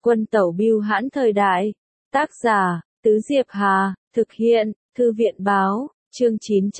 Quân tẩu bưu hãn thời đại. Tác giả, Tứ Diệp Hà, thực hiện, Thư viện báo, chương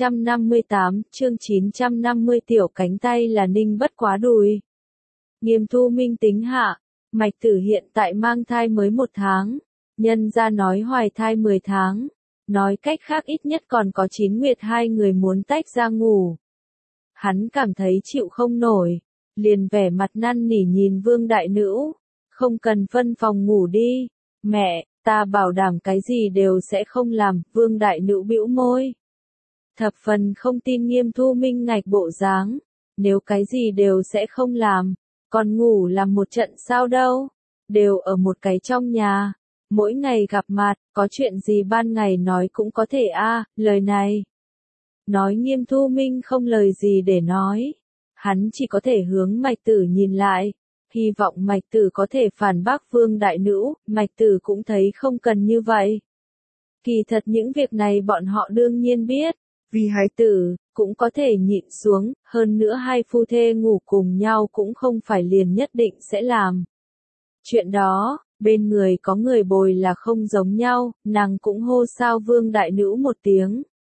958, chương 950 tiểu cánh tay là ninh bất quá đùi. Nghiêm Thu Minh tính hạ, Mạch Tử hiện tại mang thai mới 1 tháng, nhân ra nói hoài thai 10 tháng, nói cách khác ít nhất còn có 9 nguyệt hai người muốn tách ra ngủ. Hắn cảm thấy chịu không nổi, liền vẻ mặt năn nỉ nhìn Vương Đại Nữ, không cần phân phòng ngủ đi, mẹ, ta bảo đảm cái gì đều sẽ không làm. Vương Đại Nữ bĩu môi, thập phần không tin Nghiêm Thu Minh ngạch bộ dáng, nếu cái gì đều sẽ không làm, còn ngủ làm một trận sao đâu, đều ở một cái trong nhà, mỗi ngày gặp mặt, có chuyện gì ban ngày nói cũng có thể a. Lời này nói Nghiêm Thu Minh không lời gì để nói, hắn chỉ có thể hướng Mạch Tử nhìn lại, hy vọng Mạch Tử có thể phản bác Vương Đại Nữ. Mạch Tử cũng thấy không cần như vậy. Kỳ thật những việc này bọn họ đương nhiên biết, vì hài tử, cũng có thể nhịn xuống, hơn nữa hai phu thê ngủ cùng nhau cũng không phải liền nhất định sẽ làm. Chuyện đó, bên người có người bồi là không giống nhau, nàng cũng hô sao Vương Đại Nữ một tiếng.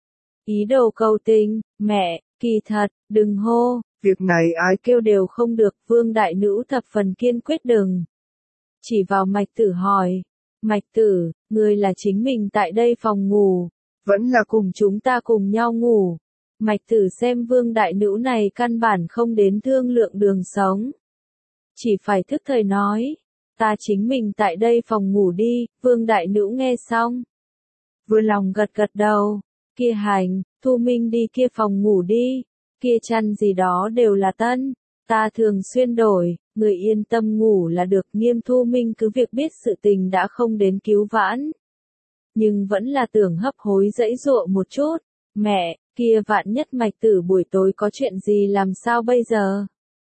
Ý đồ cầu tình, mẹ, kỳ thật, đừng hô, việc này ai kêu đều không được. Vương Đại Nữ thập phần kiên quyết đừng. Chỉ vào Mạch Tử hỏi, Mạch Tử, ngươi là chính mình tại đây phòng ngủ, vẫn là cùng chúng ta cùng nhau ngủ. Mạch Tử xem Vương Đại Nữ này căn bản không đến thương lượng đường sống. Chỉ phải thức thời nói, ta chính mình tại đây phòng ngủ đi. Vương Đại Nữ nghe xong, vừa lòng gật gật đầu, kia hành, Thu Minh đi kia phòng ngủ đi, kia chăn gì đó đều là tân, ta thường xuyên đổi, người yên tâm ngủ là được. Nghiêm Thu Minh cứ việc biết sự tình đã không đến cứu vãn, nhưng vẫn là tưởng hấp hối dãy dụa một chút, mẹ, kia vạn nhất Mạch Tử buổi tối có chuyện gì làm sao bây giờ?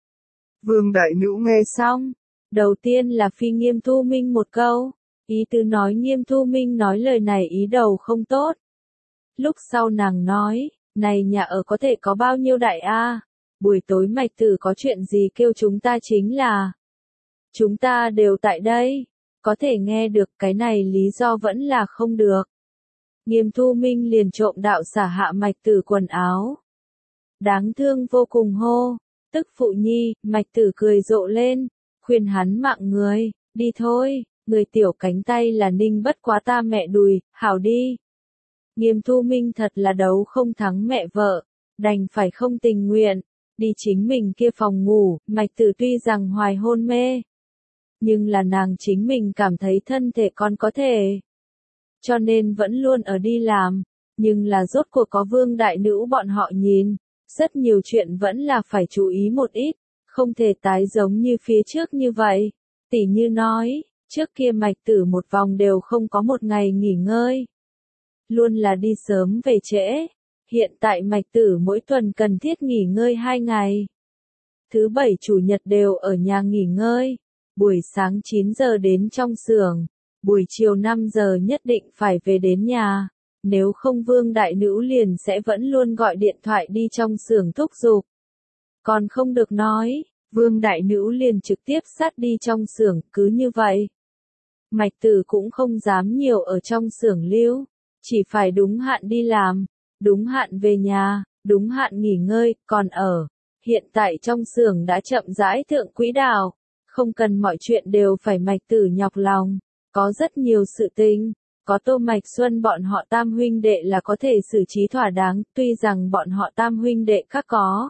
Vương Đại Nữ nghe xong, đầu tiên là phi Nghiêm Thu Minh một câu, ý tứ nói Nghiêm Thu Minh nói lời này ý đầu không tốt. Lúc sau nàng nói, này nhà ở có thể có bao nhiêu đại a? Buổi tối Mạch Tử có chuyện gì kêu chúng ta chính là. Chúng ta đều tại đây, có thể nghe được. Cái này lý do vẫn là không được. Nghiêm Thu Minh liền trộm đạo xả hạ Mạch Tử quần áo. Đáng thương vô cùng hô, tức phụ nhi. Mạch Tử cười rộ lên, khuyên hắn mạng người, đi thôi, người tiểu cánh tay là ninh bất quá ta mẹ đùi, hảo đi. Nghiêm Thu Minh thật là đấu không thắng mẹ vợ, đành phải không tình nguyện, đi chính mình kia phòng ngủ. Mạch Tử tuy rằng hoài hôn mê, nhưng là nàng chính mình cảm thấy thân thể còn có thể, cho nên vẫn luôn ở đi làm, nhưng là rốt cuộc có Vương Đại Nữ bọn họ nhìn, rất nhiều chuyện vẫn là phải chú ý một ít, không thể tái giống như phía trước như vậy. Tỉ như nói, trước kia Mạch Tử một vòng đều không có một ngày nghỉ ngơi, luôn là đi sớm về trễ. Hiện tại Mạch Tử mỗi tuần cần thiết nghỉ ngơi 2 ngày. Thứ Bảy Chủ nhật đều ở nhà nghỉ ngơi. Buổi sáng 9 giờ đến trong xưởng, buổi chiều 5 giờ nhất định phải về đến nhà. Nếu không Vương Đại Nữ liền sẽ vẫn luôn gọi điện thoại đi trong xưởng thúc giục. Còn không được nói, Vương Đại Nữ liền trực tiếp sát đi trong xưởng. Cứ như vậy, Mạch Tử cũng không dám nhiều ở trong xưởng lưu, chỉ phải đúng hạn đi làm, đúng hạn về nhà, đúng hạn nghỉ ngơi. Còn ở, hiện tại trong xưởng đã chậm rãi thượng quỹ đạo, không cần mọi chuyện đều phải Mạch Tử nhọc lòng, có rất nhiều sự tình, có Tô Mạch Xuân bọn họ tam huynh đệ là có thể xử trí thỏa đáng. Tuy rằng bọn họ tam huynh đệ các có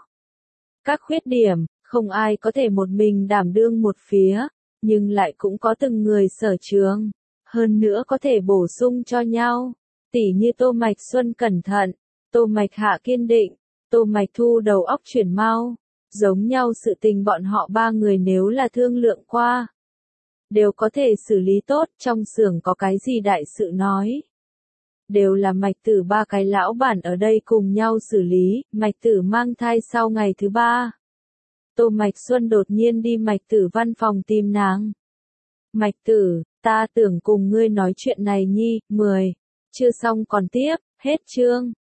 các khuyết điểm, không ai có thể một mình đảm đương một phía, nhưng lại cũng có từng người sở trường, hơn nữa có thể bổ sung cho nhau. Tỉ như Tô Mạch Xuân cẩn thận, Tô Mạch Hạ kiên định, Tô Mạch Thu đầu óc chuyển mau, giống nhau sự tình bọn họ 3 người nếu là thương lượng qua, đều có thể xử lý tốt. Trong xưởng có cái gì đại sự nói, đều là Mạch Tử 3 cái lão bản ở đây cùng nhau xử lý. Mạch Tử mang thai sau ngày thứ 3, Tô Mạch Xuân đột nhiên đi Mạch Tử văn phòng tìm nàng. Mạch Tử, ta tưởng cùng ngươi nói chuyện này nhi. 10. Chưa xong còn tiếp, hết chương.